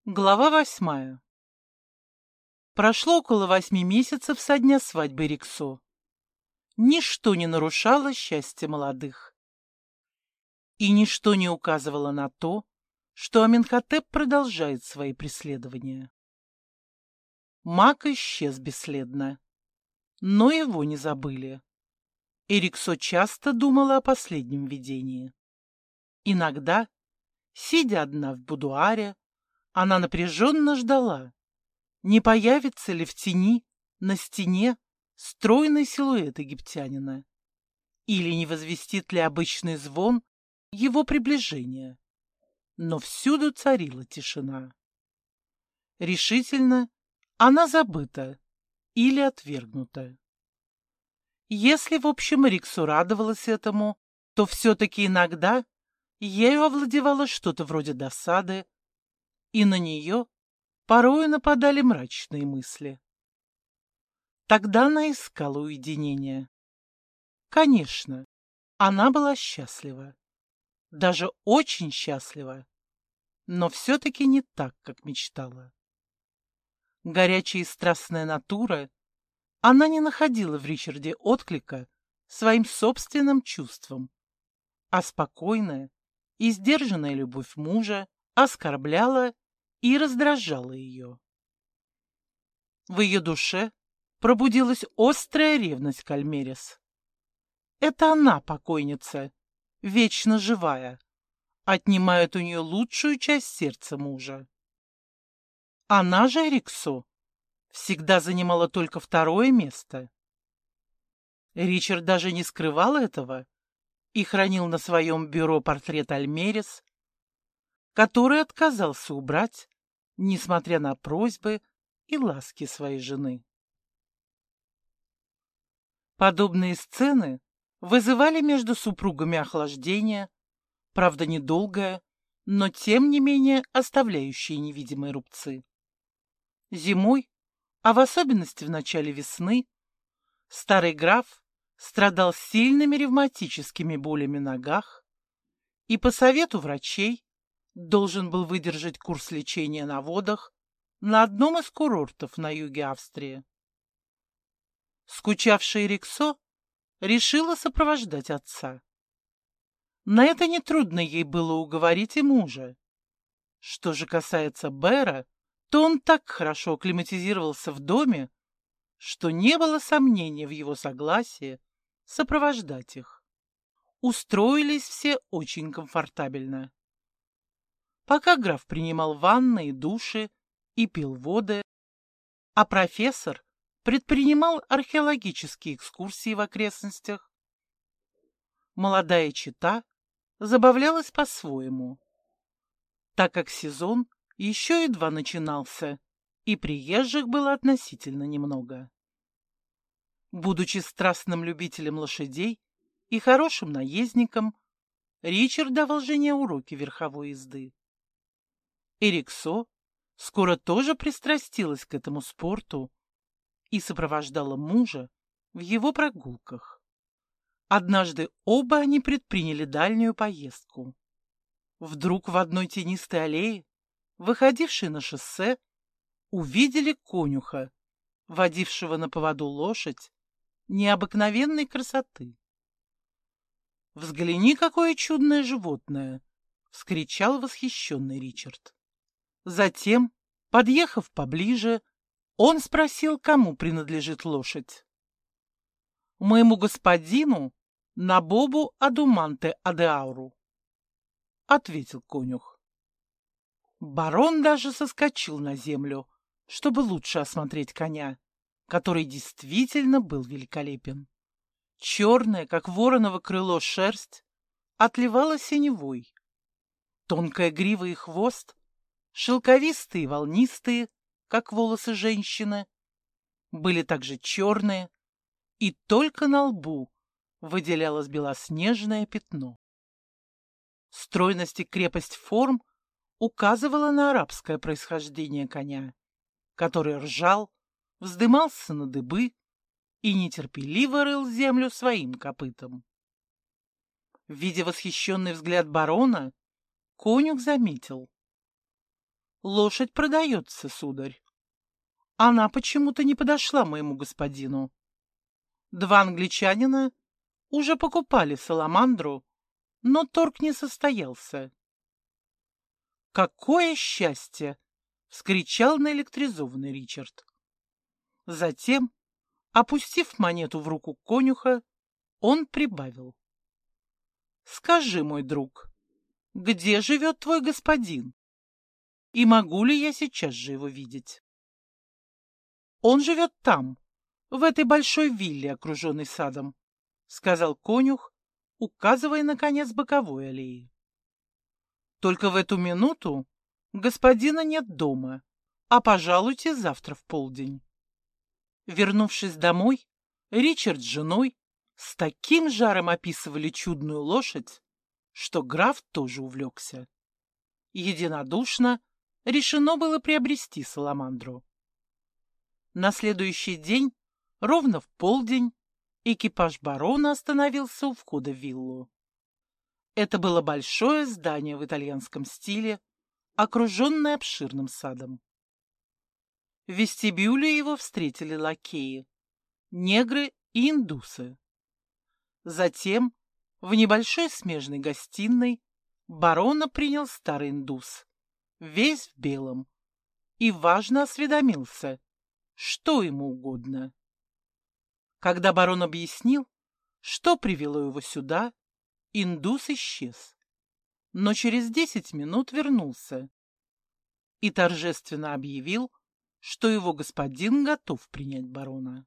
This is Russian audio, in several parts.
Глава 8. Прошло около 8 месяцев со дня свадьбы Риксо. Ничто не нарушало счастье молодых. И ничто не указывало на то, что Аменхотеп продолжает свои преследования. Маг исчез бесследно, но его не забыли. И Риксо часто думала о последнем видении. Иногда, сидя одна в будуаре, она напряженно ждала, не появится ли в тени на стене стройный силуэт египтянина, или не возвестит ли обычный звон его приближения. Но всюду царила тишина. Решительно она забыта или отвергнута. Если, в общем, Риксо радовалась этому, то все-таки иногда ею овладевало что-то вроде досады, и на нее порою нападали мрачные мысли. Тогда она искала уединения. Конечно, она была счастлива, даже очень счастлива, но все-таки не так, как мечтала. Горячая и страстная натура, она не находила в Ричарде отклика своим собственным чувствам, а спокойная и сдержанная любовь мужа оскорбляла и раздражала ее. В ее душе пробудилась острая ревность к Альмерес. Это она, покойница, вечно живая, отнимает у нее лучшую часть сердца мужа. Она же, Риксо, всегда занимала только второе место. Ричард даже не скрывал этого и хранил на своем бюро портрет Альмерес, который отказался убрать, несмотря на просьбы и ласки своей жены. Подобные сцены вызывали между супругами охлаждение, правда недолгое, но тем не менее оставляющие невидимые рубцы. Зимой, а в особенности в начале весны, старый граф страдал сильными ревматическими болями в ногах и по совету врачей должен был выдержать курс лечения на водах на одном из курортов на юге Австрии. Скучавшая Риксо решила сопровождать отца. На это нетрудно ей было уговорить и мужа. Что же касается Бера, то он так хорошо акклиматизировался в доме, что не было сомнений в его согласии сопровождать их. Устроились все очень комфортабельно. Пока граф принимал ванны и души и пил воды, а профессор предпринимал археологические экскурсии в окрестностях, молодая чета забавлялась по-своему, так как сезон еще едва начинался, и приезжих было относительно немного. Будучи страстным любителем лошадей и хорошим наездником, Ричард давал жене уроки верховой езды. Риксо скоро тоже пристрастилась к этому спорту и сопровождала мужа в его прогулках. Однажды оба они предприняли дальнюю поездку. Вдруг в одной тенистой аллее, выходившей на шоссе, увидели конюха, водившего на поводу лошадь необыкновенной красоты. «Взгляни, какое чудное животное!» — вскричал восхищенный Ричард. Затем, подъехав поближе, он спросил, кому принадлежит лошадь. «Моему господину Набобу Адуманте Адеауру», — ответил конюх. Барон даже соскочил на землю, чтобы лучше осмотреть коня, который действительно был великолепен. Черная, как вороново крыло, шерсть отливала синевой. Тонкая грива и хвост, шелковистые и волнистые, как волосы женщины, были также черные, и только на лбу выделялось белоснежное пятно. Стройность и крепость форм указывала на арабское происхождение коня, который ржал, вздымался на дыбы и нетерпеливо рыл землю своим копытом. Видя восхищенный взгляд барона, конюх заметил: Лошадь продается, сударь. Она почему-то не подошла моему господину. Два англичанина уже покупали саламандру, но торг не состоялся. «Какое счастье!» — вскричал наэлектризованный Ричард. Затем, опустив монету в руку конюха, он прибавил. «Скажи, мой друг, где живет твой господин? И могу ли я сейчас же его видеть?» «Он живет там, в этой большой вилле, окруженной садом», — сказал конюх, указывая на конец боковой аллеи. «Только в эту минуту господина нет дома, а пожалуйте завтра в полдень». Вернувшись домой, Ричард с женой с таким жаром описывали чудную лошадь, что граф тоже увлекся. Единодушно решено было приобрести саламандру. На следующий день, ровно в полдень, экипаж барона остановился у входа в виллу. Это было большое здание в итальянском стиле, окруженное обширным садом. В вестибюле его встретили лакеи, негры и индусы. Затем, в небольшой смежной гостиной, барона принял старый индус, весь в белом, и важно осведомился, что ему угодно. Когда барон объяснил, что привело его сюда, индус исчез, но через 10 минут вернулся и торжественно объявил, что его господин готов принять барона.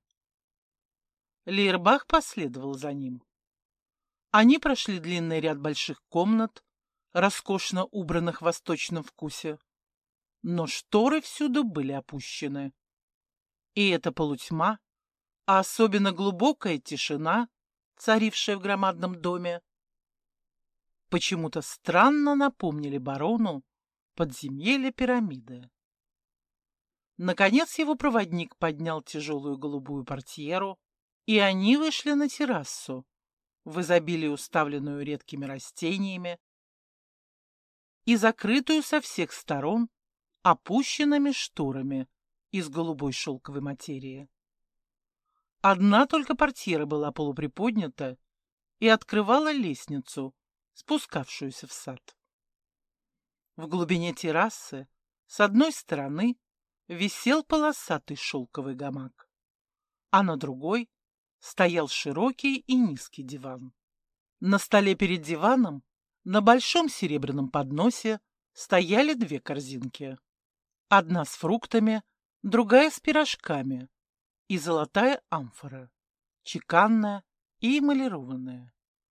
Лейербах последовал за ним. Они прошли длинный ряд больших комнат, роскошно убранных в восточном вкусе, но шторы всюду были опущены. И эта полутьма, а особенно глубокая тишина, царившая в громадном доме, почему-то странно напомнили барону подземелье пирамиды. Наконец его проводник поднял тяжелую голубую портьеру, и они вышли на террасу, в изобилии уставленную редкими растениями и закрытую со всех сторон опущенными шторами из голубой шелковой материи. Одна только портьера была полуприподнята и открывала лестницу, спускавшуюся в сад. В глубине террасы с одной стороны висел полосатый шелковый гамак, а на другой стоял широкий и низкий диван. На столе перед диваном на большом серебряном подносе стояли две корзинки. Одна с фруктами, другая с пирожками и золотая амфора, чеканная и эмалированная.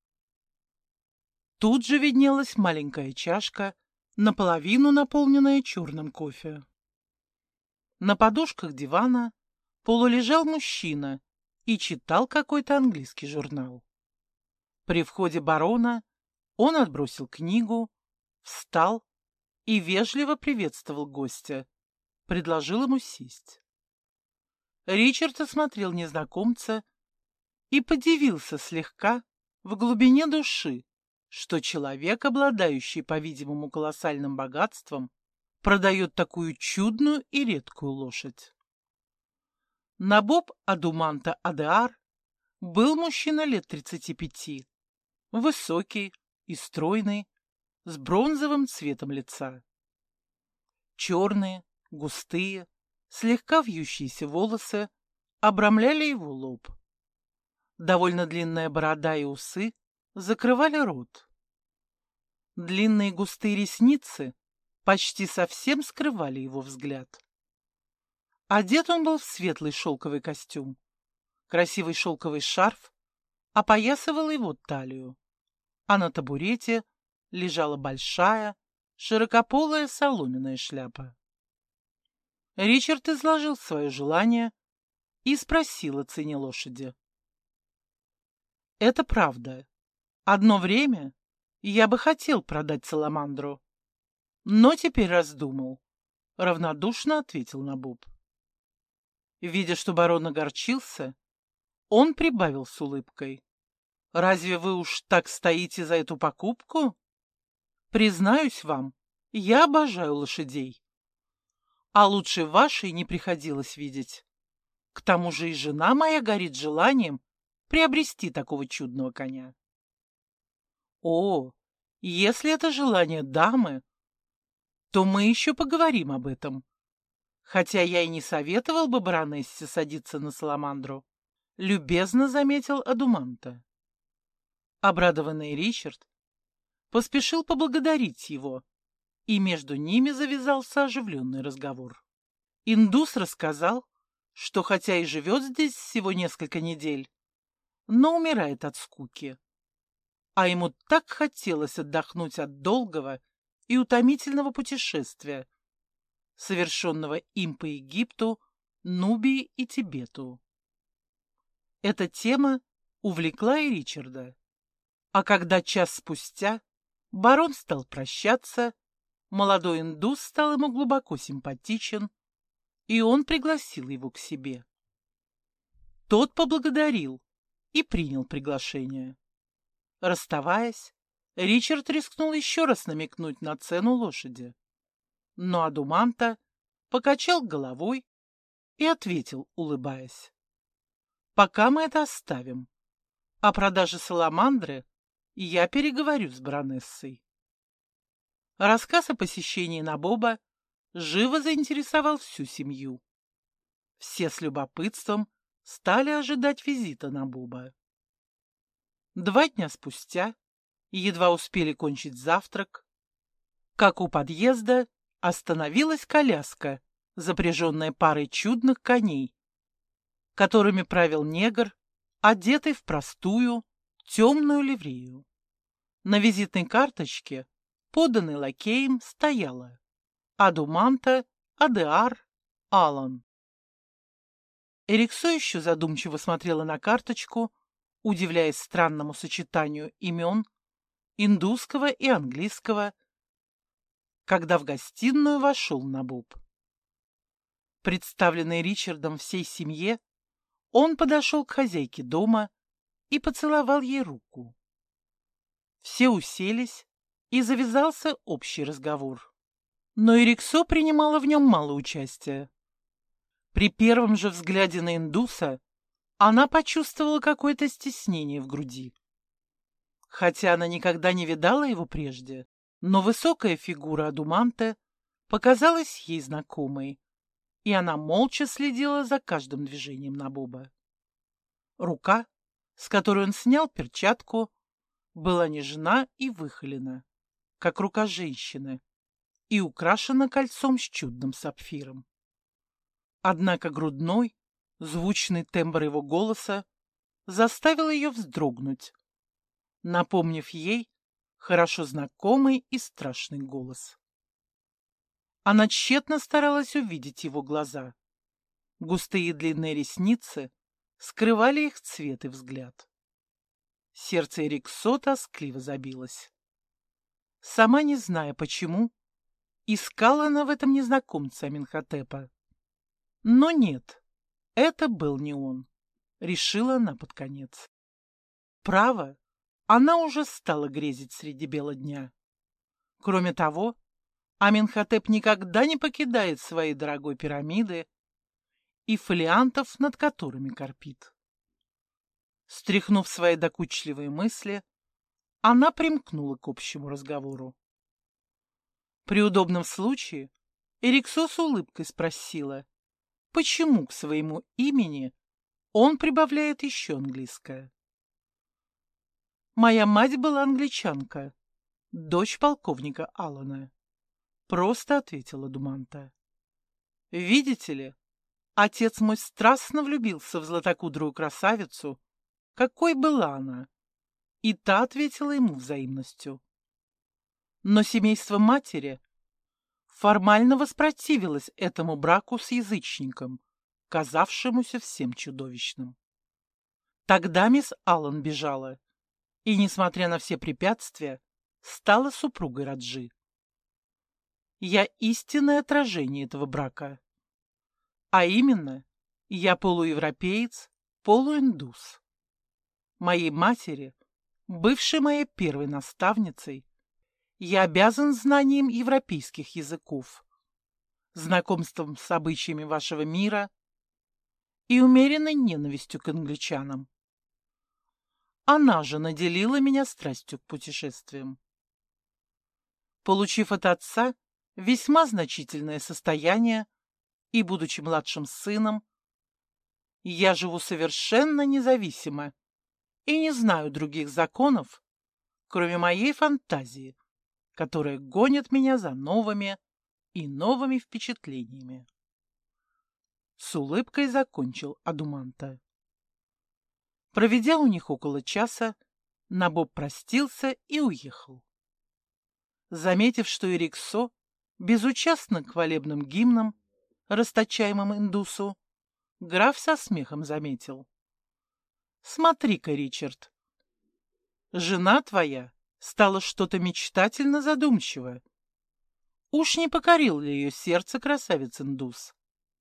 Тут же виднелась маленькая чашка, наполовину наполненная черным кофе. На подушках дивана полулежал мужчина и читал какой-то английский журнал. При входе барона он отбросил книгу, встал и вежливо приветствовал гостя, предложил ему сесть. Ричард осмотрел незнакомца и подивился слегка в глубине души, что человек, обладающий, по-видимому, колоссальным богатством, продает такую чудную и редкую лошадь. Набоб Адуманта Адеар был мужчина лет 35, высокий и стройный, с бронзовым цветом лица. Черные, густые, слегка вьющиеся волосы обрамляли его лоб. Довольно длинная борода и усы закрывали рот. Длинные густые ресницы почти совсем скрывали его взгляд. Одет он был в светлый шелковый костюм. Красивый шелковый шарф опоясывал его талию, а на табурете лежала большая, широкополая соломенная шляпа. Ричард изложил свое желание и спросил о цене лошади. «Это правда. Одно время я бы хотел продать саламандру, но теперь раздумал», — равнодушно ответил Набоб. Видя, что барон огорчился, он прибавил с улыбкой. «Разве вы уж так стоите за эту покупку? Признаюсь вам, я обожаю лошадей А лучше вашей не приходилось видеть. К тому же и жена моя горит желанием приобрести такого чудного коня. О, если это желание дамы, то мы еще поговорим об этом. Хотя я и не советовал бы баронессе садиться на саламандру, любезно заметил Адуманта. Обрадованный Ричард поспешил поблагодарить его, и между ними завязался оживленный разговор. Индус рассказал, что хотя и живет здесь всего несколько недель, но умирает от скуки. А ему так хотелось отдохнуть от долгого и утомительного путешествия, совершенного им по Египту, Нубии и Тибету. Эта тема увлекла и Ричарда. А когда час спустя барон стал прощаться, молодой индус стал ему глубоко симпатичен, и он пригласил его к себе. Тот поблагодарил и принял приглашение. Расставаясь, Ричард рискнул еще раз намекнуть на цену лошади. Но Адуманта покачал головой и ответил, улыбаясь: «Пока мы это оставим. О продаже саламандры я переговорю с баронессой». Рассказ о посещении Набоба живо заинтересовал всю семью. Все с любопытством стали ожидать визита Набоба. 2 дня спустя, едва успели кончить завтрак, как у подъезда остановилась коляска, запряженная парой чудных коней, которыми правил негр, одетый в простую темную ливрею. На визитной карточке, поданной лакеем, стояло: Адуманта Адеар Алан. Эриксо еще задумчиво смотрела на карточку, удивляясь странному сочетанию имен индусского и английского, когда в гостиную вошел Набоб. Представленный Ричардом всей семье, он подошел к хозяйке дома и поцеловал ей руку. Все уселись, и завязался общий разговор. Но Эриксо принимала в нем мало участия. При первом же взгляде на индуса она почувствовала какое-то стеснение в груди. Хотя она никогда не видала его прежде, но высокая фигура Адуманте показалась ей знакомой, и она молча следила за каждым движением Набоба. Рука, с которой он снял перчатку, была нежна и выхолена, как рука женщины, и украшена кольцом с чудным сапфиром. Однако грудной, звучный тембр его голоса заставил ее вздрогнуть, напомнив ей хорошо знакомый и страшный голос. Она тщетно старалась увидеть его глаза. Густые длинные ресницы скрывали их цвет и взгляд. Сердце Эриксо тоскливо забилось. Сама не зная почему, искала она в этом незнакомце Аминхотепа. Но нет, это был не он, решила она под конец. Право, она уже стала грезить среди бела дня. Кроме того, Аминхотеп никогда не покидает своей дорогой пирамиды и фолиантов, над которыми корпит. Стряхнув свои докучливые мысли, она примкнула к общему разговору. При удобном случае Эриксо с улыбкой спросила, почему к своему имени он прибавляет еще английское. «Моя мать была англичанка, дочь полковника Аллана», — просто ответила Думанта. «Видите ли, отец мой страстно влюбился в златокудрую красавицу, какой была она, и та ответила ему взаимностью. Но семейство матери формально воспротивилось этому браку с язычником, казавшемуся всем чудовищным. Тогда мисс Аллан бежала и, несмотря на все препятствия, стала супругой Раджи. Я истинное отражение этого брака. А именно, я полуевропеец, полуиндус. Моей матери, бывшей моей первой наставницей, я обязан знанием европейских языков. знакомством с обычаями вашего мира и умеренной ненавистью к англичанам. Она же наделила меня страстью к путешествиям. Получив от отца весьма значительное состояние и будучи младшим сыном, я живу совершенно независимо и не знаю других законов, кроме моей фантазии, которая гонит меня за новыми и новыми впечатлениями. С улыбкой закончил Адуманте. Проведя у них около часа, Набоб простился и уехал. Заметив, что Эриксо безучастна к хвалебным гимнам, расточаемым индусу, граф со смехом заметил: «Смотри-ка, Ричард, жена твоя стала что-то мечтательно задумчиво. Уж не покорил ли ее сердце красавец-индус?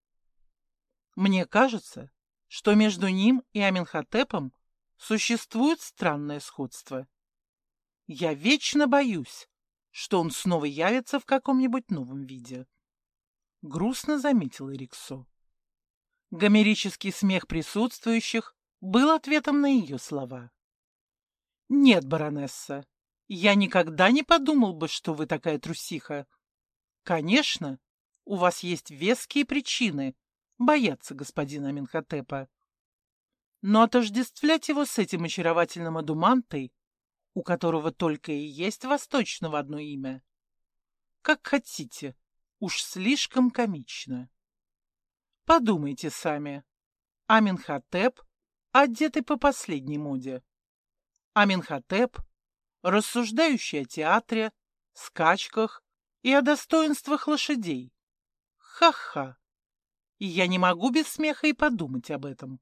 Мне кажется, что между ним и Аменхотепом существует странное сходство. Я вечно боюсь, что он снова явится в каком-нибудь новом виде», — грустно заметил Эриксо. Гомерический смех присутствующих был ответом на ее слова. «Нет, баронесса, я никогда не подумал бы, что вы такая трусиха. Конечно, у вас есть веские причины бояться господина Аменхотепа. Но отождествлять его с этим очаровательным Адумантой, у которого только и есть восточного одно имя, как хотите, уж слишком комично. Подумайте сами. Аменхотеп, одетый по последней моде. Аменхотеп, рассуждающий о театре, скачках и о достоинствах лошадей. Ха-ха! И я не могу без смеха и подумать об этом.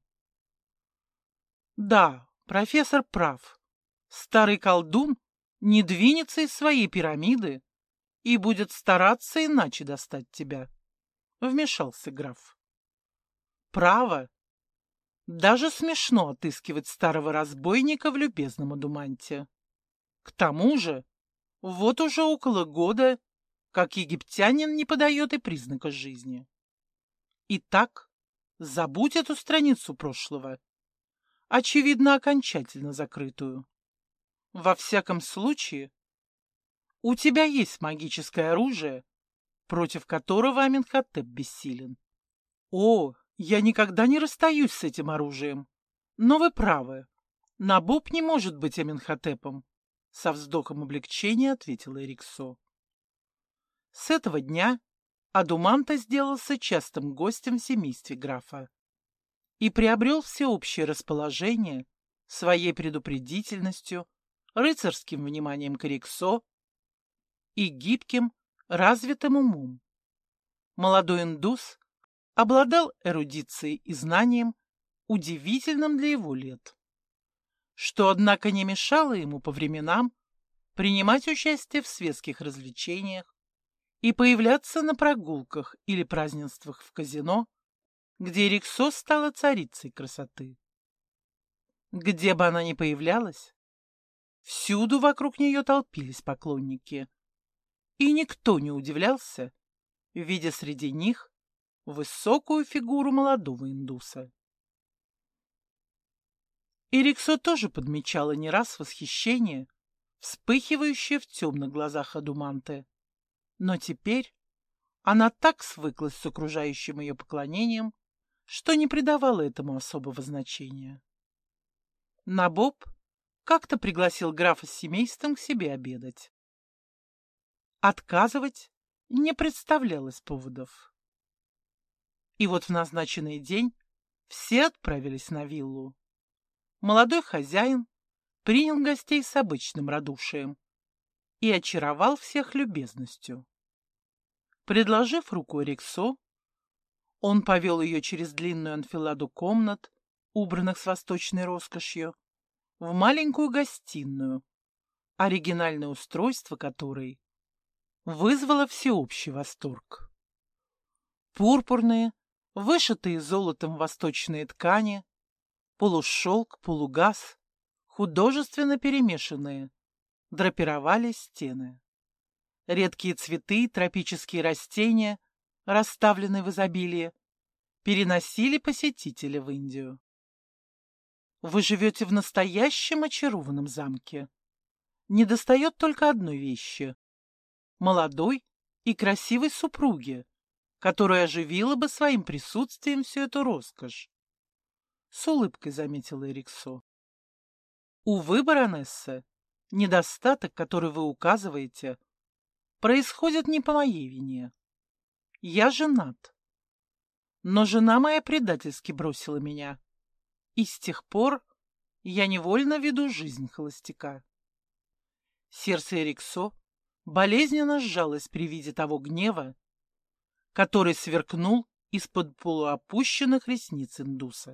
Да, профессор прав. Старый колдун не двинется из своей пирамиды и будет стараться иначе достать тебя, — вмешался граф. Право. Даже смешно отыскивать старого разбойника в любезном Адуманте. К тому же, вот уже около года, как египтянин не подает и признака жизни. Итак, забудь эту страницу прошлого, очевидно, окончательно закрытую. Во всяком случае, у тебя есть магическое оружие, против которого Аменхотеп бессилен. О, я никогда не расстаюсь с этим оружием. Но вы правы, Набоб не может быть Аменхотепом, — со вздохом облегчения ответила Эриксо. С этого дня Адуманте сделался частым гостем в семействе графа и приобрел всеобщее расположение своей предупредительностью, рыцарским вниманием к Эриксо и гибким, развитым умом. Молодой индус обладал эрудицией и знанием, удивительным для его лет, что, однако, не мешало ему по временам принимать участие в светских развлечениях и появляться на прогулках или празднествах в казино, где Эриксо стала царицей красоты. Где бы она ни появлялась, всюду вокруг нее толпились поклонники, и никто не удивлялся, видя среди них высокую фигуру молодого индуса. Эриксо тоже подмечала не раз восхищение, вспыхивающее в темных глазах Адуманте, но теперь она так свыклась с окружающим ее поклонением, что не придавала этому особого значения. Набоб как-то пригласил графа с семейством к себе обедать. Отказывать не представлялось поводов. И вот в назначенный день все отправились на виллу. Молодой хозяин принял гостей с обычным радушием и очаровал всех любезностью. Предложив руку Эриксо, он повел ее через длинную анфиладу комнат, убранных с восточной роскошью, в маленькую гостиную, оригинальное устройство которой вызвало всеобщий восторг. Пурпурные, вышитые золотом восточные ткани, полушелк, полугаз, художественно перемешанные, драпировали стены. Редкие цветы, тропические растения расставленный в изобилии, переносили посетителя в Индию. Вы живете в настоящем очарованном замке. Недостает только одной вещи — молодой и красивой супруги, которая оживила бы своим присутствием всю эту роскошь. С улыбкой заметила Эриксо. Увы, баронесса, недостаток, который вы указываете, происходит не по моей вине. Я женат. Но жена моя предательски бросила меня, и с тех пор я невольно веду жизнь холостяка. Сердце Эриксо болезненно сжалось при виде того гнева, который сверкнул из-под полуопущенных ресниц индуса.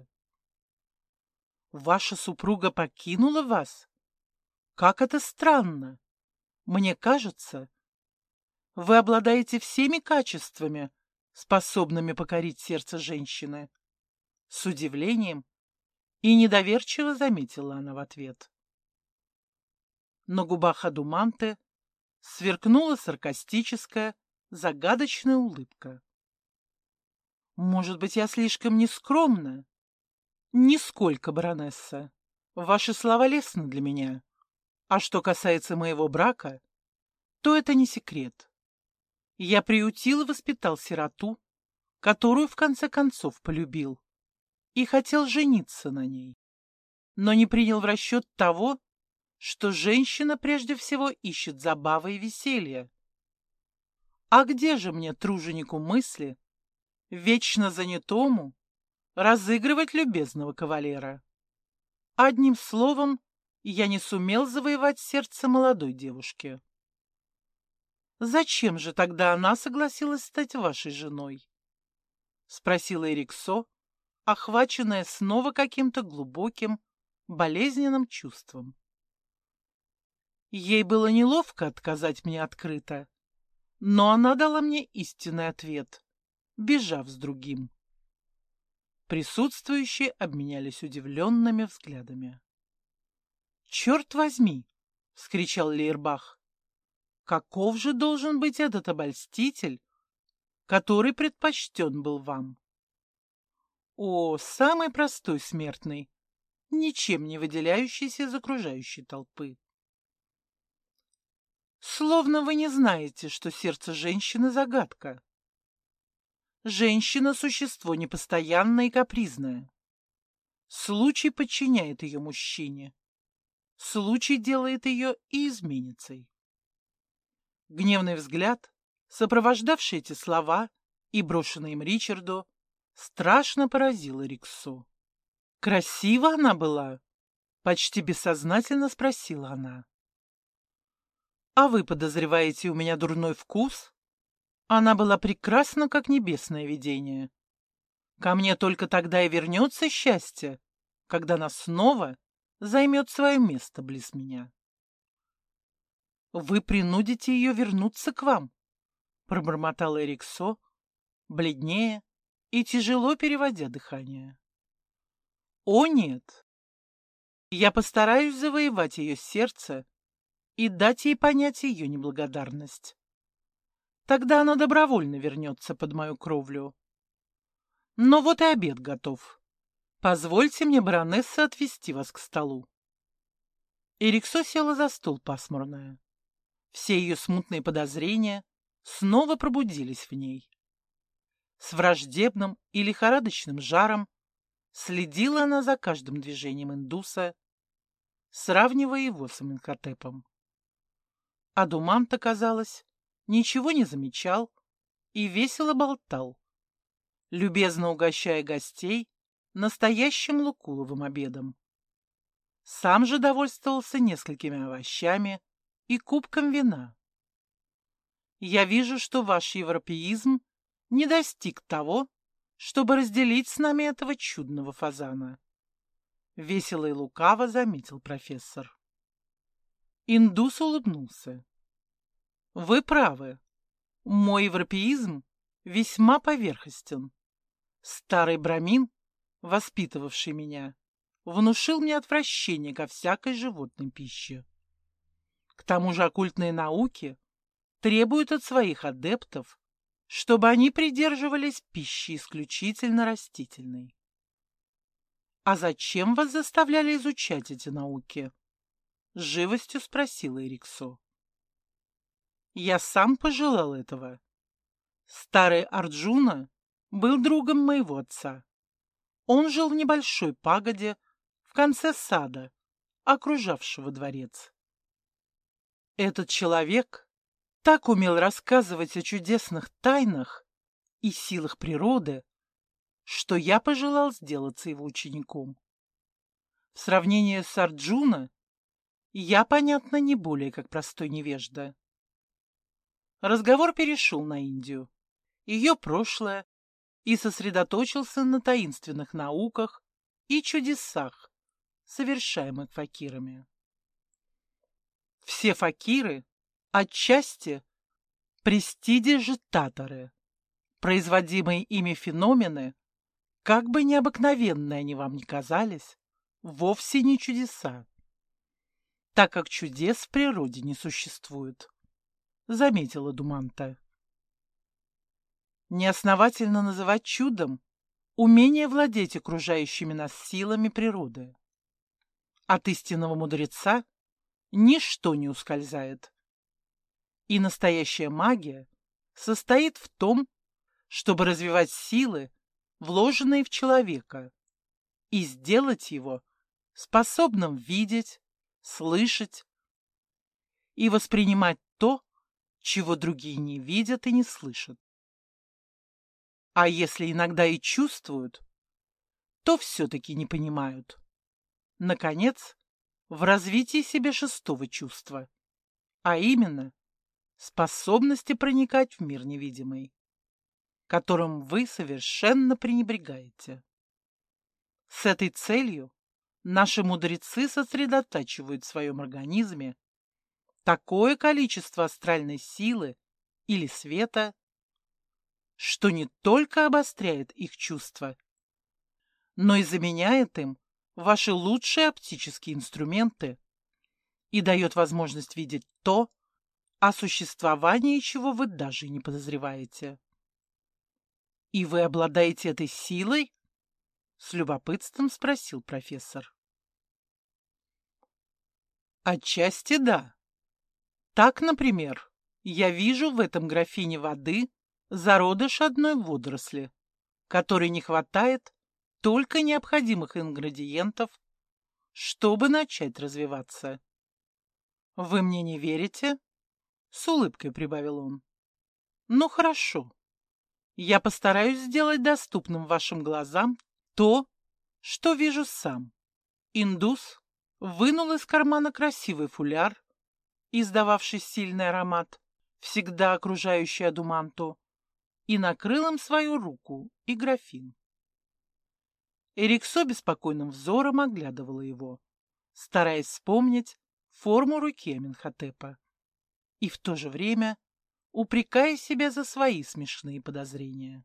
Ваша супруга покинула вас? Как это странно! Мне кажется, вы обладаете всеми качествами, способными покорить сердце женщины. С удивлением и недоверчиво заметила она в ответ. На губах Адуманте сверкнула саркастическая, загадочная улыбка. Может быть, я слишком нескромна? Нисколько, баронесса. Ваши слова лестны для меня. А что касается моего брака, то это не секрет. Я приютил и воспитал сироту, которую в конце концов полюбил, и хотел жениться на ней, но не принял в расчет того, что женщина прежде всего ищет забавы и веселья. А где же мне, труженику мысли, вечно занятому, разыгрывать любезного кавалера? Одним словом, я не сумел завоевать сердце молодой девушки. «Зачем же тогда она согласилась стать вашей женой?» — спросила Эриксо, охваченная снова каким-то глубоким, болезненным чувством. Ей было неловко отказать мне открыто, но она дала мне истинный ответ, бежав с другим. Присутствующие обменялись удивленными взглядами. «Черт возьми!» — вскричал Лейербах. «Каков же должен быть этот обольститель, который предпочтен был вам?» «О, самый простой смертный, ничем не выделяющийся из окружающей толпы. Словно вы не знаете, что сердце женщины — загадка. Женщина — существо непостоянное и капризное. Случай подчиняет ее мужчине. Случай делает ее и изменницей». Гневный взгляд, сопровождавший эти слова и брошенный им Ричарду, страшно поразил Эриксо. «Красива она была?» — почти бессознательно спросила она. «А вы подозреваете у меня дурной вкус? Она была прекрасна, как небесное видение. Ко мне только тогда и вернется счастье, когда она снова займет свое место близ меня». «Вы принудите ее вернуться к вам?» — пробормотал Эриксо, бледнее и тяжело переводя дыхание. «О, нет! Я постараюсь завоевать ее сердце и дать ей понять ее неблагодарность. Тогда она добровольно вернется под мою кровлю. Но вот и обед готов. Позвольте мне, баронесса, отвести вас к столу». Эриксо села за стол пасмурная. Все ее смутные подозрения снова пробудились в ней. С враждебным и лихорадочным жаром следила она за каждым движением индуса, сравнивая его с Аменхотепом. А Думанта, казалось, ничего не замечал и весело болтал, любезно угощая гостей настоящим лукуловым обедом. Сам же довольствовался несколькими овощами и кубком вина. «Я вижу, что ваш европеизм не достиг того, чтобы разделить с нами этого чудного фазана», — весело и лукаво заметил профессор. Индус улыбнулся. «Вы правы. Мой европеизм весьма поверхностен. Старый брамин, воспитывавший меня, внушил мне отвращение ко всякой животной пище. К тому же оккультные науки требуют от своих адептов чтобы они придерживались пищи исключительно растительной. «А зачем вас заставляли изучать эти науки?» — с живостью спросила Эриксо. «Я сам пожелал этого. Старый Арджуна был другом моего отца. Он жил в небольшой пагоде в конце сада, окружавшего дворец. Этот человек так умел рассказывать о чудесных тайнах и силах природы, что я пожелал сделаться его учеником. В сравнении с Арджуна я, понятно, не более как простой невежда». Разговор перешел на Индию, ее прошлое, и сосредоточился на таинственных науках и чудесах, совершаемых факирами. Все факиры отчасти престидижитаторы. Производимые ими феномены, как бы необыкновенные они вам ни казались, вовсе не чудеса, так как чудес в природе не существует, заметила Думанта. Неосновательно называть чудом умение владеть окружающими нас силами природы. От истинного мудреца ничто не ускользает. И настоящая магия состоит в том, чтобы развивать силы, вложенные в человека, и сделать его способным видеть, слышать и воспринимать то, чего другие не видят и не слышат. А если иногда и чувствуют, то все-таки не понимают. Наконец, в развитии себе шестого чувства, а именно способности проникать в мир невидимый, которым вы совершенно пренебрегаете. С этой целью наши мудрецы сосредотачивают в своем организме такое количество астральной силы или света, что не только обостряет их чувства, но и заменяет им ваши лучшие оптические инструменты и дает возможность видеть то, о существовании чего вы даже не подозреваете. «И вы обладаете этой силой?» — с любопытством спросил профессор. «Отчасти да. Так, например, я вижу в этом графине воды зародыш одной водоросли, которой не хватает только необходимых ингредиентов, чтобы начать развиваться. Вы мне не верите?» — с улыбкой прибавил он. «Ну хорошо. Я постараюсь сделать доступным вашим глазам то, что вижу сам». Индус вынул из кармана красивый фуляр, издававший сильный аромат, всегда окружающий Адуманту, и накрыл им свою руку и графин. Эриксо беспокойным взором оглядывала его, стараясь вспомнить форму руки Аменхотепа, и в то же время упрекая себя за свои смешные подозрения.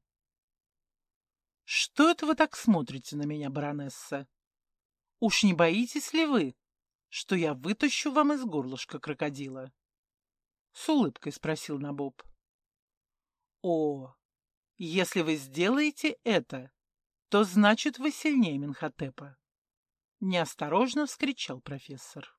«Что это вы так смотрите на меня, баронесса? Уж не боитесь ли вы, что я вытащу вам из горлышка крокодила?» С улыбкой спросил Набоб. «О, если вы сделаете это, то значит вы сильнее Менхотепа!» Неосторожно вскричал профессор.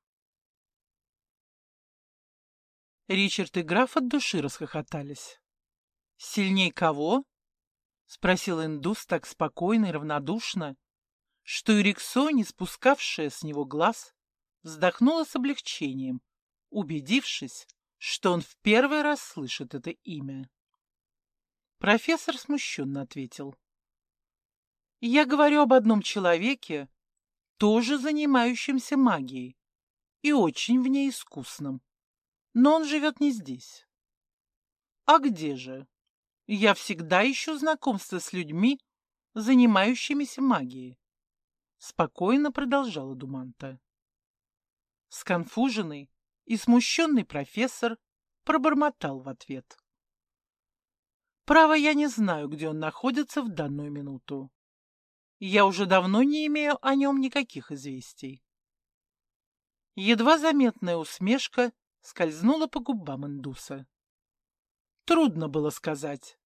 Ричард и граф от души расхохотались. «Сильней кого?» — спросил индус так спокойно и равнодушно, что Эриксо, не спускавшая с него глаз, вздохнула с облегчением, убедившись, что он в первый раз слышит это имя. Профессор смущенно ответил. «Я говорю об одном человеке, тоже занимающемся магией и очень в ней искусном, но он живет не здесь». «А где же? Я всегда ищу знакомства с людьми, занимающимися магией», — спокойно продолжала Думанта. Сконфуженный и смущенный профессор пробормотал в ответ. «Право, я не знаю, где он находится в данную минуту. Я уже давно не имею о нем никаких известий». Едва заметная усмешка скользнула по губам индуса. Трудно было сказать,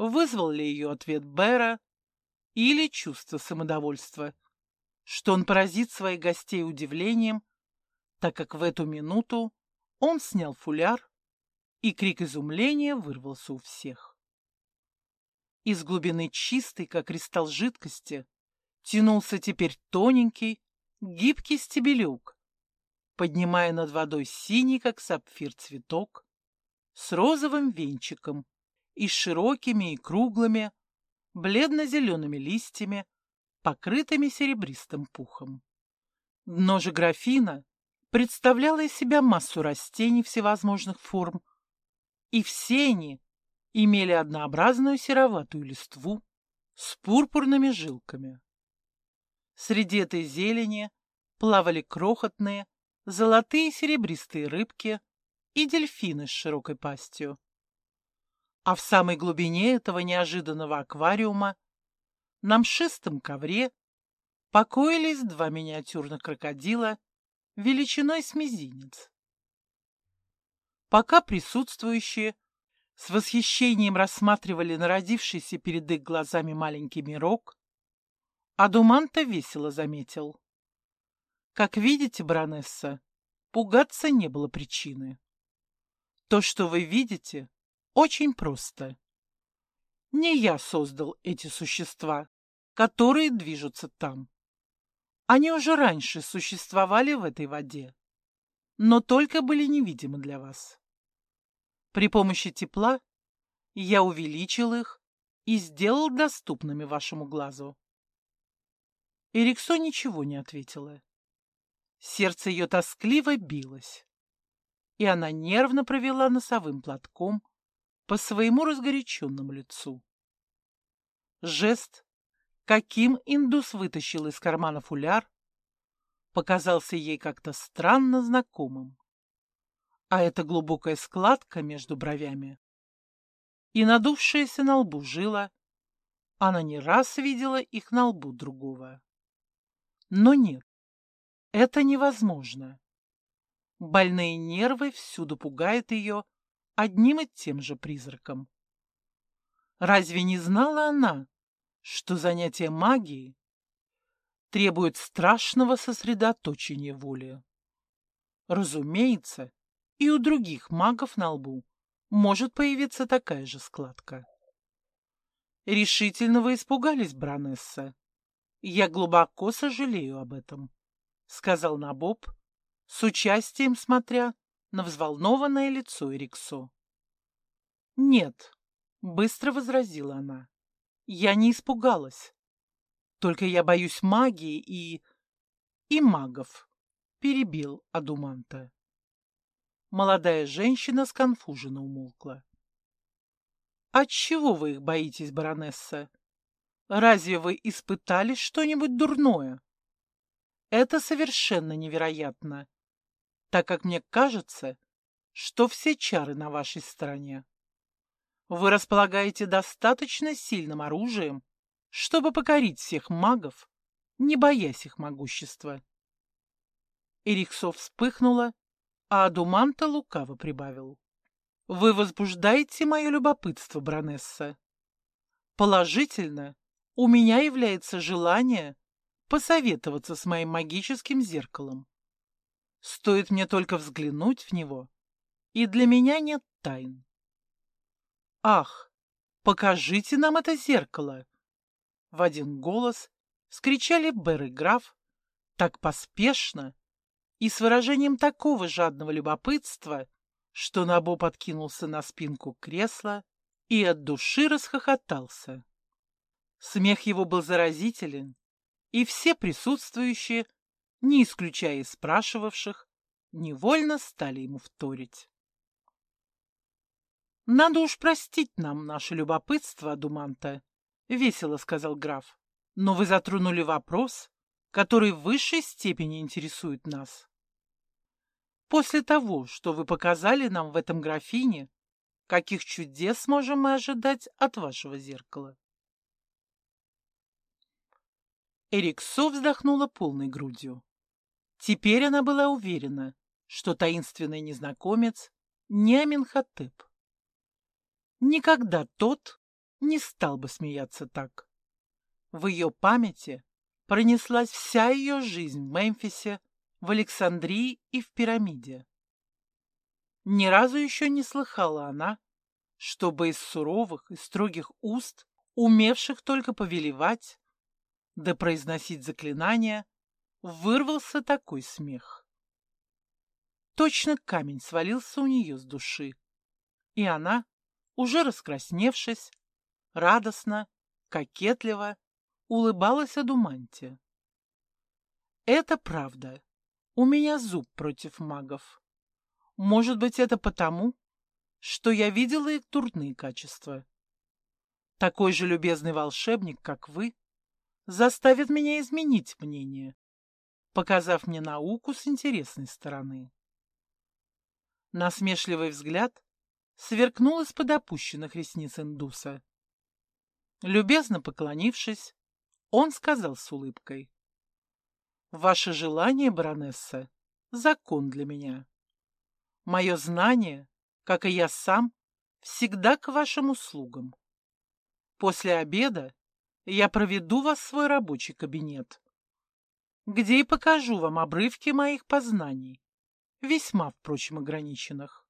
вызвал ли ее ответ Бэра или чувство самодовольства, что он поразит своих гостей удивлением, так как в эту минуту он снял фуляр, и крик изумления вырвался у всех. Из глубины чистой, как кристалл жидкости, тянулся теперь тоненький, гибкий стебелек, поднимая над водой синий, как сапфир, цветок с розовым венчиком и с широкими и круглыми, бледно-зелеными листьями, покрытыми серебристым пухом. Дно же графина представляло из себя массу растений всевозможных форм, и все они имели однообразную сероватую листву с пурпурными жилками. Среди этой зелени плавали крохотные, золотые и серебристые рыбки и дельфины с широкой пастью. А в самой глубине этого неожиданного аквариума на мшистом ковре покоились два миниатюрных крокодила величиной с мизинец. Пока присутствующие с восхищением рассматривали народившийся перед их глазами маленький мирок, Адуманто весело заметил: «Как видите, баронесса, пугаться не было причины. То, что вы видите, очень просто. Не я создал эти существа, которые движутся там. Они уже раньше существовали в этой воде, но только были невидимы для вас. При помощи тепла я увеличил их и сделал доступными вашему глазу». Эриксо ничего не ответила. Сердце ее тоскливо билось, и она нервно провела носовым платком по своему разгоряченному лицу. Жест, каким индус вытащил из кармана фуляр, показался ей как-то странно знакомым. А эта глубокая складка между бровями и надувшаяся на лбу жила, она не раз видела их на лбу другого. Но нет, это невозможно. Больные нервы всюду пугают ее одним и тем же призраком. Разве не знала она, что занятие магией требует страшного сосредоточения воли? Разумеется, и у других магов на лбу может появиться такая же складка. Решительно вы испугались, баронесса. Я глубоко сожалею об этом, сказал Набоб, с участием смотря на взволнованное лицо Эриксо. Нет, быстро возразила она. Я не испугалась. Только я боюсь магии и магов, перебил Адуманто. Молодая женщина сконфуженно умолкла. Отчего вы их боитесь, баронесса? Разве вы испытали что-нибудь дурное? Это совершенно невероятно, так как мне кажется, что все чары на вашей стороне. Вы располагаете достаточно сильным оружием, чтобы покорить всех магов, не боясь их могущества. Эриксо вспыхнула, а Адуманто лукаво прибавил: «Вы возбуждаете мое любопытство, баронесса. Положительно, у меня является желание посоветоваться с моим магическим зеркалом. Стоит мне только взглянуть в него, и для меня нет тайн». «Ах, покажите нам это зеркало!» В один голос вскричали Бэр и граф так поспешно и с выражением такого жадного любопытства, что Набоб откинулся на спинку кресла и от души расхохотался. Смех его был заразителен, и все присутствующие, не исключая и спрашивавших, невольно стали ему вторить. «Надо уж простить нам наше любопытство, Адуманто», — весело сказал граф. «Но вы затронули вопрос, который в высшей степени интересует нас. После того, что вы показали нам в этом графине, каких чудес можем мы ожидать от вашего зеркала?» Эриксо вздохнула полной грудью. Теперь она была уверена, что таинственный незнакомец не Аменхотеп. Никогда тот не стал бы смеяться так. В ее памяти пронеслась вся ее жизнь в Мемфисе, в Александрии и в пирамиде. Ни разу еще не слыхала она, чтобы из суровых и строгих уст, умевших только повелевать, да произносить заклинания, вырвался такой смех. Точно камень свалился у нее с души, и она, уже раскрасневшись, радостно, кокетливо улыбалась Адуманте. Это правда. У меня зуб против магов. Может быть, это потому, что я видела их дурные качества. Такой же любезный волшебник, как вы, заставит меня изменить мнение, показав мне науку с интересной стороны. Насмешливый взгляд сверкнул из-под опущенных ресниц индуса. Любезно поклонившись, он сказал с улыбкой: «Ваше желание, баронесса, закон для меня. Мое знание, как и я сам, всегда к вашим услугам. После обеда я проведу вас в свой рабочий кабинет, где и покажу вам обрывки моих познаний, весьма, впрочем, ограниченных».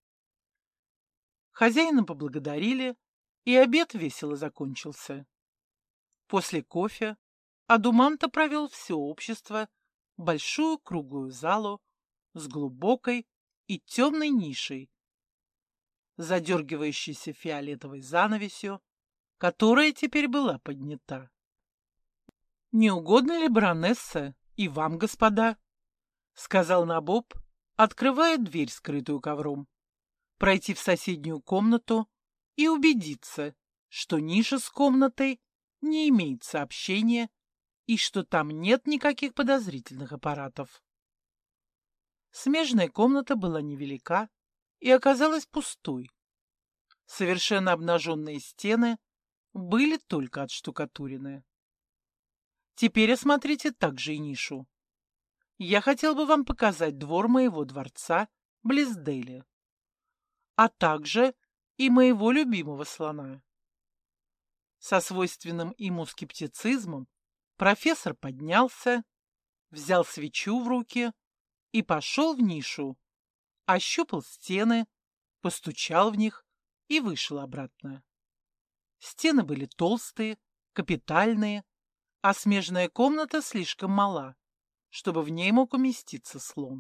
Хозяина поблагодарили, и обед весело закончился. После кофе Адуманта провел все общество в большую круглую залу с глубокой и темной нишей, задергивающейся фиолетовой занавесью, которая теперь была поднята. «Не угодно ли, баронесса, и вам, господа?» — сказал Набоб, открывая дверь, скрытую ковром, пройти в соседнюю комнату и убедиться, что ниша с комнатой не имеет сообщения и что там нет никаких подозрительных аппаратов. Смежная комната была невелика и оказалась пустой. Совершенно обнаженные стены были только отштукатурены. Теперь осмотрите также и нишу. Я хотел бы вам показать двор моего дворца близ Дели, а также и моего любимого слона. Со свойственным ему скептицизмом профессор поднялся, взял свечу в руки и пошел в нишу, ощупал стены, постучал в них и вышел обратно. Стены были толстые, капитальные, а смежная комната слишком мала, чтобы в ней мог уместиться слон.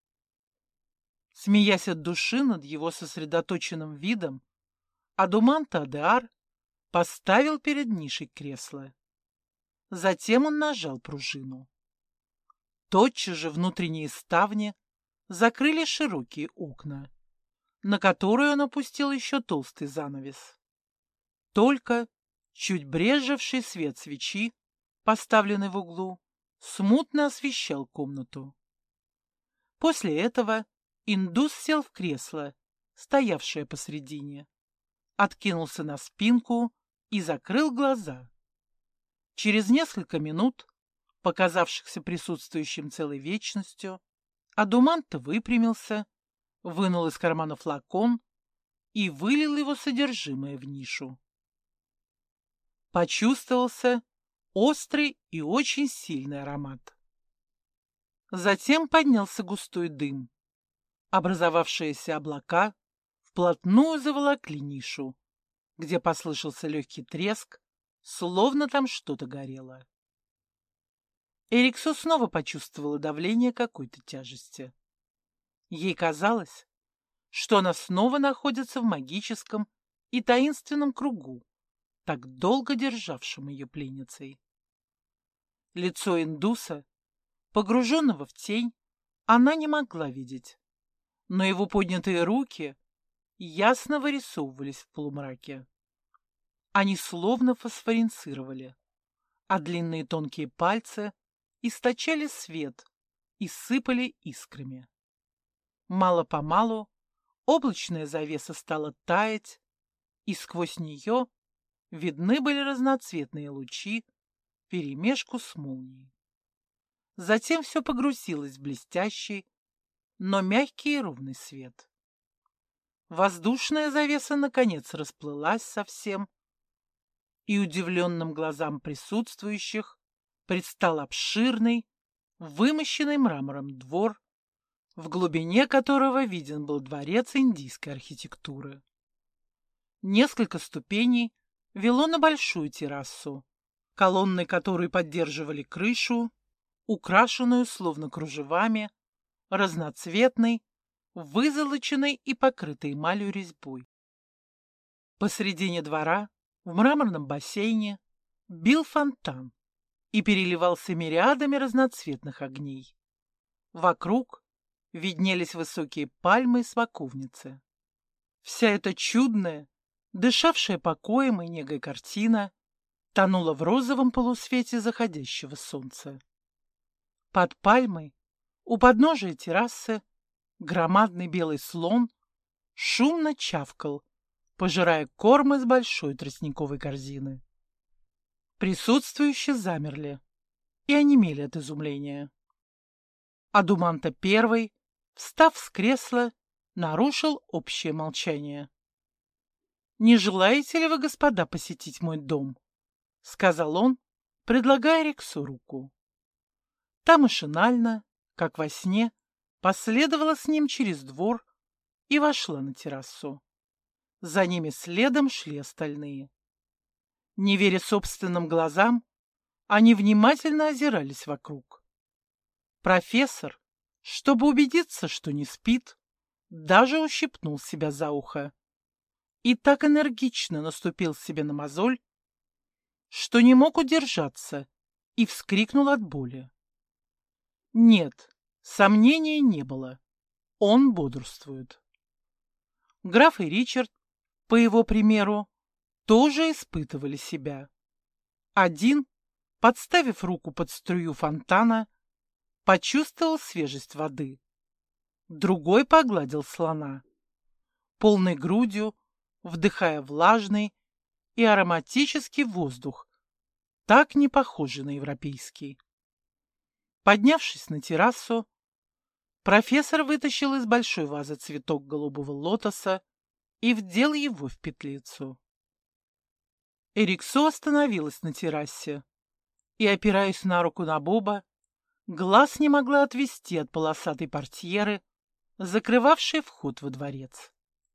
Смеясь от души над его сосредоточенным видом, Адуманта-Адеар поставил перед нишей кресло. Затем он нажал пружину. Тотчас же внутренние ставни закрыли широкие окна, на которые он опустил еще толстый занавес. Только чуть брезживший свет свечи, поставленный в углу, смутно освещал комнату. После этого индус сел в кресло, стоявшее посредине, откинулся на спинку и закрыл глаза. Через несколько минут, показавшихся присутствующим целой вечностью, Адуманта выпрямился, вынул из кармана флакон и вылил его содержимое в нишу. Почувствовался острый и очень сильный аромат. Затем поднялся густой дым. Образовавшиеся облака вплотную заволокли нишу, где послышался легкий треск, словно там что-то горело. Эриксо снова почувствовала давление какой-то тяжести. Ей казалось, что она снова находится в магическом и таинственном кругу, так долго державшем ее пленницей. Лицо индуса, погруженного в тень, она не могла видеть, но его поднятые руки ясно вырисовывались в полумраке. Они словно фосфоринцировали, а длинные тонкие пальцы источали свет и сыпали искрами. Мало-помалу облачная завеса стала таять, и сквозь нее видны были разноцветные лучи вперемешку с молнией. Затем все погрузилось в блестящий, но мягкий и ровный свет. Воздушная завеса наконец расплылась совсем, и удивленным глазам присутствующих предстал обширный, вымощенный мрамором двор, в глубине которого виден был дворец индийской архитектуры. Несколько ступеней вело на большую террасу, колонны которой поддерживали крышу, украшенную словно кружевами, разноцветной, вызолоченной и покрытой эмалью резьбой. Посредине двора, в мраморном бассейне, бил фонтан и переливался мириадами разноцветных огней. Вокруг виднелись высокие пальмы и смоковницы. Вся эта чудная, дышавшая покоем и негой картина тонула в розовом полусвете заходящего солнца. Под пальмой, у подножия террасы, громадный белый слон шумно чавкал, пожирая корм из большой тростниковой корзины. Присутствующие замерли и онемели от изумления. Адуманта I, встав с кресла, нарушил общее молчание. «Не желаете ли вы, господа, посетить мой дом?» — сказал он, предлагая Эриксу руку. Та машинально, как во сне, последовала с ним через двор и вошла на террасу. За ними следом шли остальные. Не веря собственным глазам, они внимательно озирались вокруг. Профессор, чтобы убедиться, что не спит, даже ущипнул себя за ухо и так энергично наступил себе на мозоль, что не мог удержаться и вскрикнул от боли. Нет, сомнений не было. Он бодрствует. Граф и Ричард, по его примеру, тоже испытывали себя. Один, подставив руку под струю фонтана, почувствовал свежесть воды. Другой погладил слона, полной грудью вдыхая влажный и ароматический воздух, так не похожий на европейский. Поднявшись на террасу, профессор вытащил из большой вазы цветок голубого лотоса и вдел его в петлицу. Эриксо остановилась на террасе и, опираясь на руку Набоба, глаз не могла отвести от полосатой портьеры, закрывавшей вход во дворец.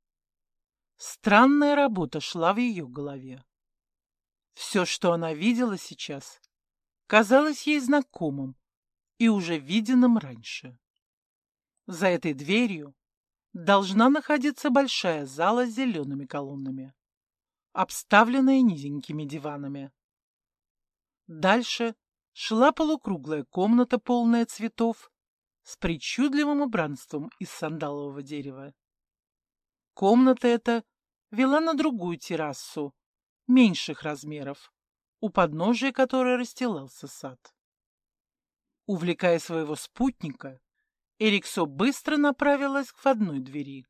Странная работа шла в ее голове. Все, что она видела сейчас, казалось ей знакомым и уже виденным раньше. За этой дверью должна находиться большая зала с зелеными колоннами, обставленная низенькими диванами. Дальше шла полукруглая комната, полная цветов, с причудливым убранством из сандалового дерева. Комната эта вела на другую террасу, меньших размеров, у подножия которой расстилался сад. Увлекая своего спутника, Эриксо быстро направилась к входной двери.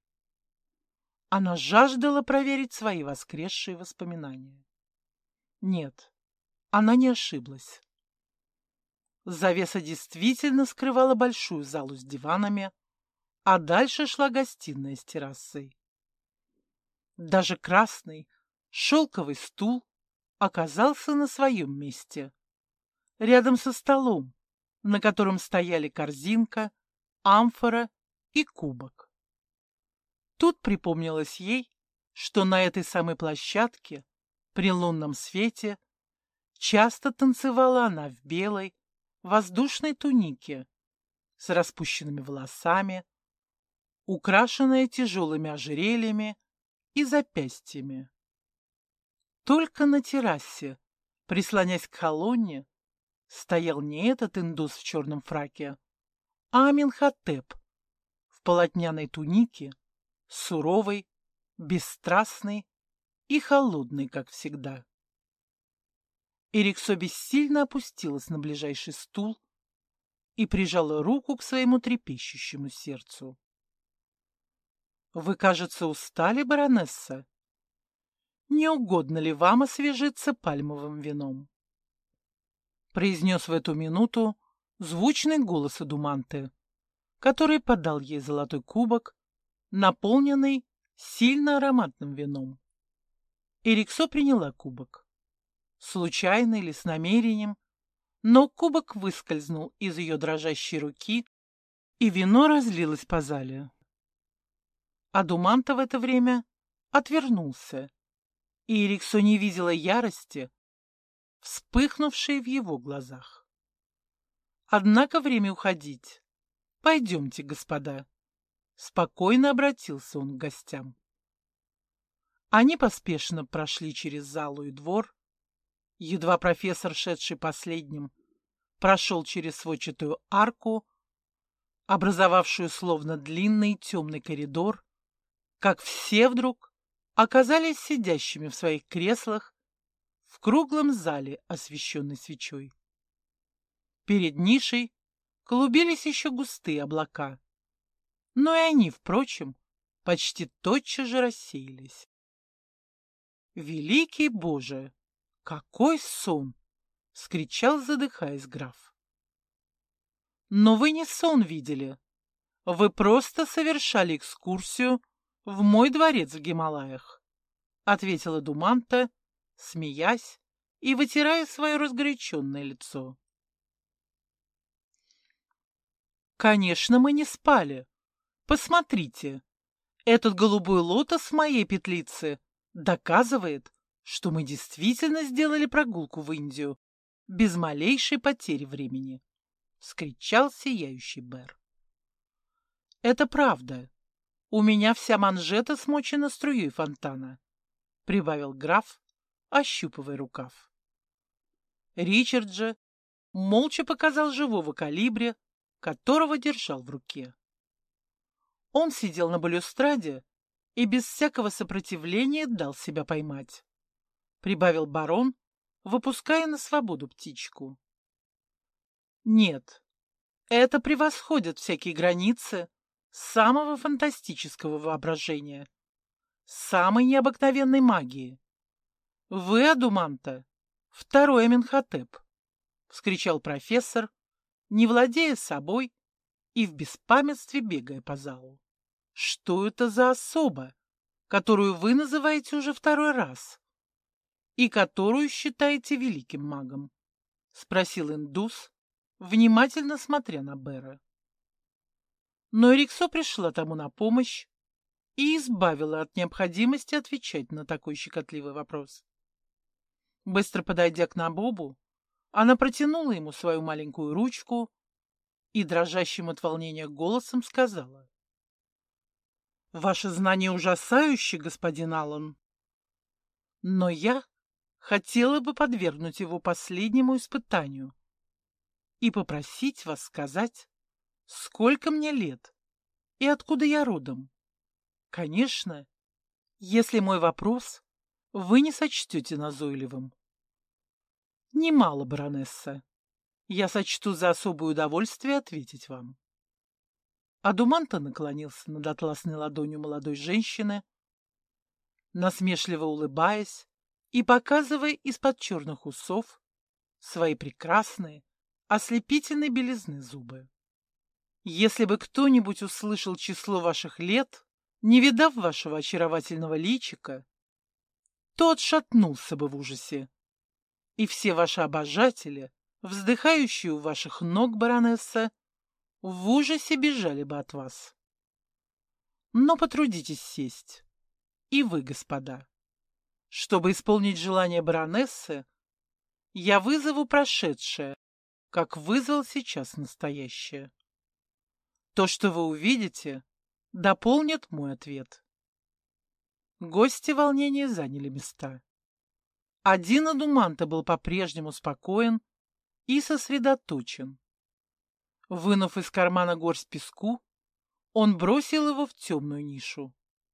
Она жаждала проверить свои воскресшие воспоминания. Нет, она не ошиблась. Завеса действительно скрывала большую залу с диванами, а дальше шла гостиная с террасой. Даже красный шелковый стул оказался на своем месте, рядом со столом, на котором стояли корзинка, амфора и кубок. Тут припомнилось ей, что на этой самой площадке, при лунном свете, часто танцевала она в белой, воздушной тунике, с распущенными волосами, украшенная тяжелыми ожерельями и запястьями. Только на террасе, прислонясь к колонне, стоял не этот индус в черном фраке, а Аменхотеп в полотняной тунике, суровый, бесстрастный и холодный, как всегда. Эриксо бессильно опустилась на ближайший стул и прижала руку к своему трепещущему сердцу. «Вы, кажется, устали, баронесса? Не угодно ли вам освежиться пальмовым вином?» Произнес в эту минуту звучный голос Адуманты, который подал ей золотой кубок, наполненный сильно ароматным вином. Эриксо приняла кубок. случайно или с намерением, но кубок выскользнул из ее дрожащей руки, и вино разлилось по зале. А Думанта в это время отвернулся, и Эриксо не видела ярости, вспыхнувшей в его глазах. Однако время уходить. Пойдемте, господа. Спокойно обратился он к гостям. Они поспешно прошли через залу и двор. Едва профессор, шедший последним, прошел через сводчатую арку, образовавшую словно длинный темный коридор, как все вдруг оказались сидящими в своих креслах в круглом зале, освещенной свечой. Перед нишей клубились еще густые облака, но и они, впрочем, почти тотчас же рассеялись. «Великий Боже! Какой сон!» — вскричал, задыхаясь, граф. «Но вы не сон видели. Вы просто совершали экскурсию в мой дворец в Гималаях», — ответила Думанта, смеясь и вытирая свое разгоряченное лицо. «Конечно, мы не спали. Посмотрите, этот голубой лотос в моей петлице доказывает, что мы действительно сделали прогулку в Индию без малейшей потери времени», — вскричал сияющий Бэр. «Это правда. У меня вся манжета смочена струей фонтана», — прибавил граф, ощупывая рукав. Ричард же молча показал живого колибри, которого держал в руке. Он сидел на балюстраде и без всякого сопротивления дал себя поймать, — прибавил барон, выпуская на свободу птичку. Нет, это превосходит всякие границы самого фантастического воображения, самой необыкновенной магии. Вы, Адуманта, второй Аменхотеп, — вскричал профессор, не владея собой и в беспамятстве бегая по залу. Что это за особа, которую вы называете уже второй раз и которую считаете великим магом? — спросил индус, внимательно смотря на Бэра. Но Эриксо пришла тому на помощь и избавила от необходимости отвечать на такой щекотливый вопрос. Быстро подойдя к Набобу, она протянула ему свою маленькую ручку и дрожащим от волнения голосом сказала: «Ваше знание ужасающе, господин Аллан, но я хотела бы подвергнуть его последнему испытанию и попросить вас сказать, сколько мне лет и откуда я родом. Конечно, если мой вопрос вы не сочтете назойливым». «Немало, баронесса. Я сочту за особое удовольствие ответить вам». Адуманта наклонился над атласной ладонью молодой женщины, насмешливо улыбаясь и показывая из-под черных усов свои прекрасные, ослепительной белизны зубы. «Если бы кто-нибудь услышал число ваших лет, не видав вашего очаровательного личика, то отшатнулся бы в ужасе, и все ваши обожатели, вздыхающие у ваших ног, баронесса, в ужасе бежали бы от вас. Но потрудитесь сесть, и вы, господа. Чтобы исполнить желание баронессы, я вызову прошедшее, как вызвал сейчас настоящее. То, что вы увидите, дополнит мой ответ». Гости волнения заняли места. Один Адуманта был по-прежнему спокоен и сосредоточен. Вынув из кармана горсть песку, он бросил его в темную нишу.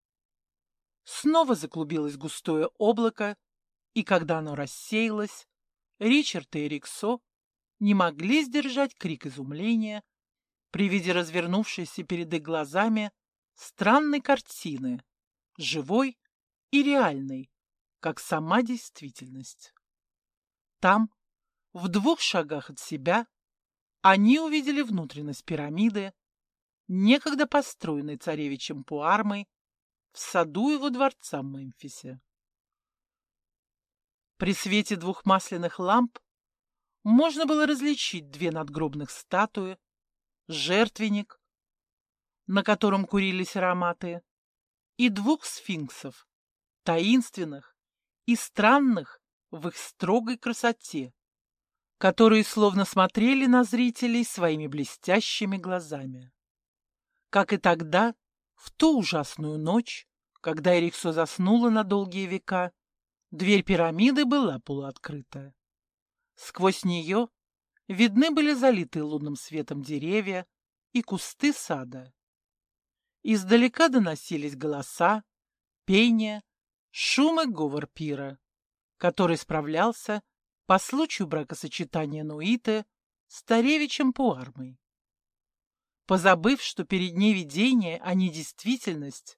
Снова заклубилось густое облако, и когда оно рассеялось, Ричард и Эриксо не могли сдержать крик изумления при виде развернувшейся перед их глазами странной картины, живой и реальной, как сама действительность. Там, в 2 шагах от себя, они увидели внутренность пирамиды, некогда построенной царевичем Пуармой в саду его дворца в Мемфисе. При свете двух масляных ламп можно было различить две надгробных статуи, жертвенник, на котором курились ароматы, и двух сфинксов, таинственных и странных в их строгой красоте, которые словно смотрели на зрителей своими блестящими глазами. Как и тогда, в ту ужасную ночь, когда Эриксо заснула на долгие века, дверь пирамиды была полуоткрыта. Сквозь нее видны были залитые лунным светом деревья и кусты сада. Издалека доносились голоса, пение, шум и говор пира, который справлялся по случаю бракосочетания Нуиты с царевичем Пуармой. Позабыв, что перед ней видение, а не действительность,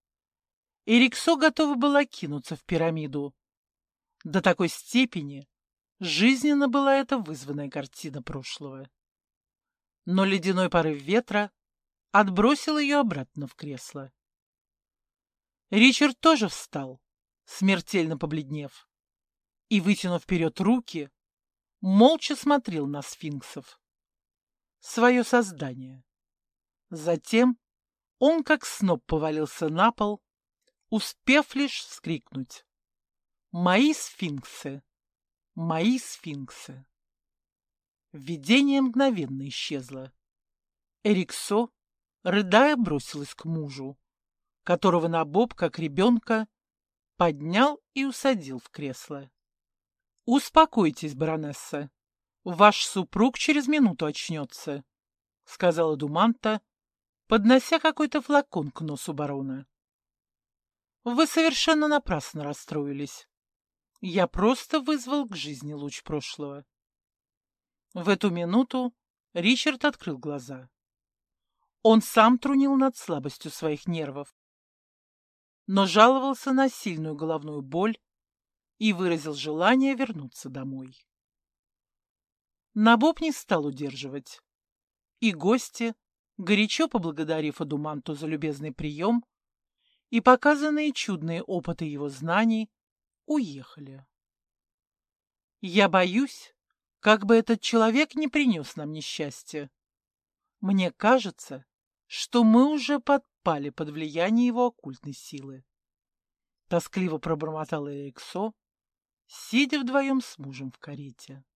Эриксо готова была кинуться в пирамиду. До такой степени жизненно была эта вызванная картина прошлого. Но ледяной порыв ветра отбросил ее обратно в кресло. Ричард тоже встал, смертельно побледнев, и, вытянув вперед руки, молча смотрел на сфинксов. Свое создание. Затем он, как сноп, повалился на пол, успев лишь вскрикнуть: «Мои сфинксы! Мои сфинксы!» Видение мгновенно исчезло. Эриксо, рыдая, бросилась к мужу, которого Набоб, как ребенка, поднял и усадил в кресло. «Успокойтесь, баронесса, ваш супруг через минуту очнется», — сказала Думанта, поднося какой-то флакон к носу барона. «Вы совершенно напрасно расстроились. Я просто вызвал к жизни луч прошлого». В эту минуту Ричард открыл глаза. Он сам трунил над слабостью своих нервов, но жаловался на сильную головную боль и выразил желание вернуться домой. Набоб не стал удерживать, и гости, горячо поблагодарив Адуманту за любезный прием и показанные чудные опыты его знаний, уехали. «Я боюсь, как бы этот человек не принес нам несчастья. Мне кажется, что мы уже подпали под влияние его оккультной силы», — тоскливо пробормотал Эриксо, сидя вдвоем с мужем в карете.